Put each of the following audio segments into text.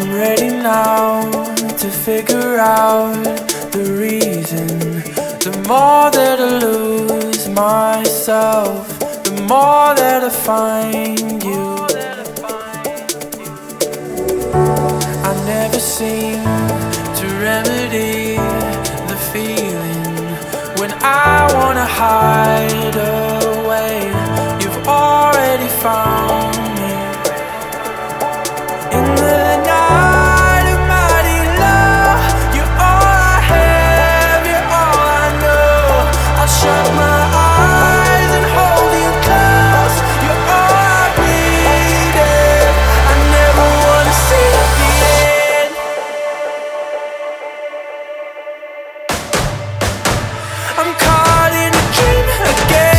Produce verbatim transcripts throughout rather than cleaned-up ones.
ready now to figure out the reason. The more that I lose myself, the more that I find you. I never seem to remedy the feeling when I wanna hide away. You've already found me in the night of mighty love. You're all I have, you're all I know. I'll shut my eyes and hold you close. You're all I needed. I never wanna see the end. I'm caught in a dream again.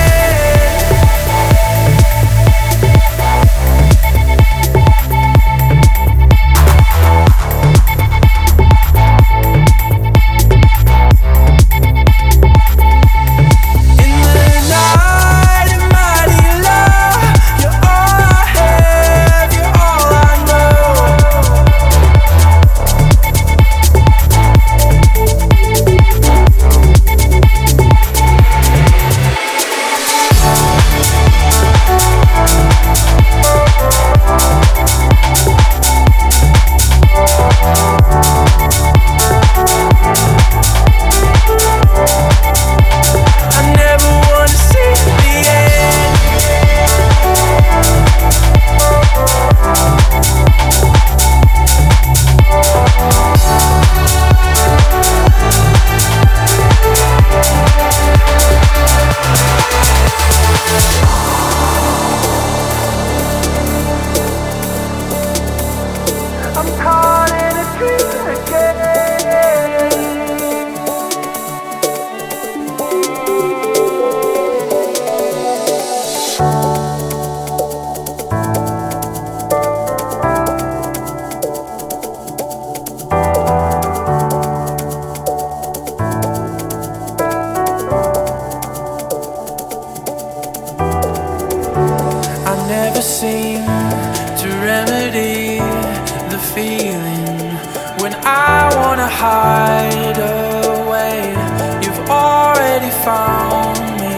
Never seem to remedy the feeling when I wanna hide away. You've already found me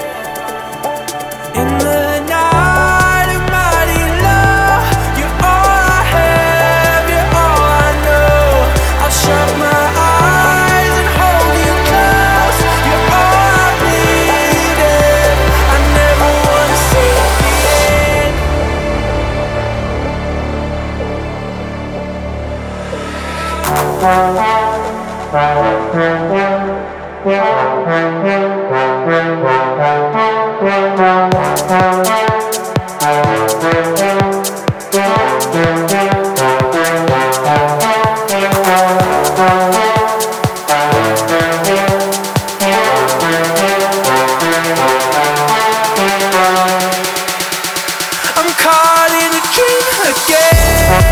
in the night of mighty love. You're all I have, you're all I know. I'll shut my eyes and hold you close. You're all I needed. I never wanna see the end. I'm caught in a dream again.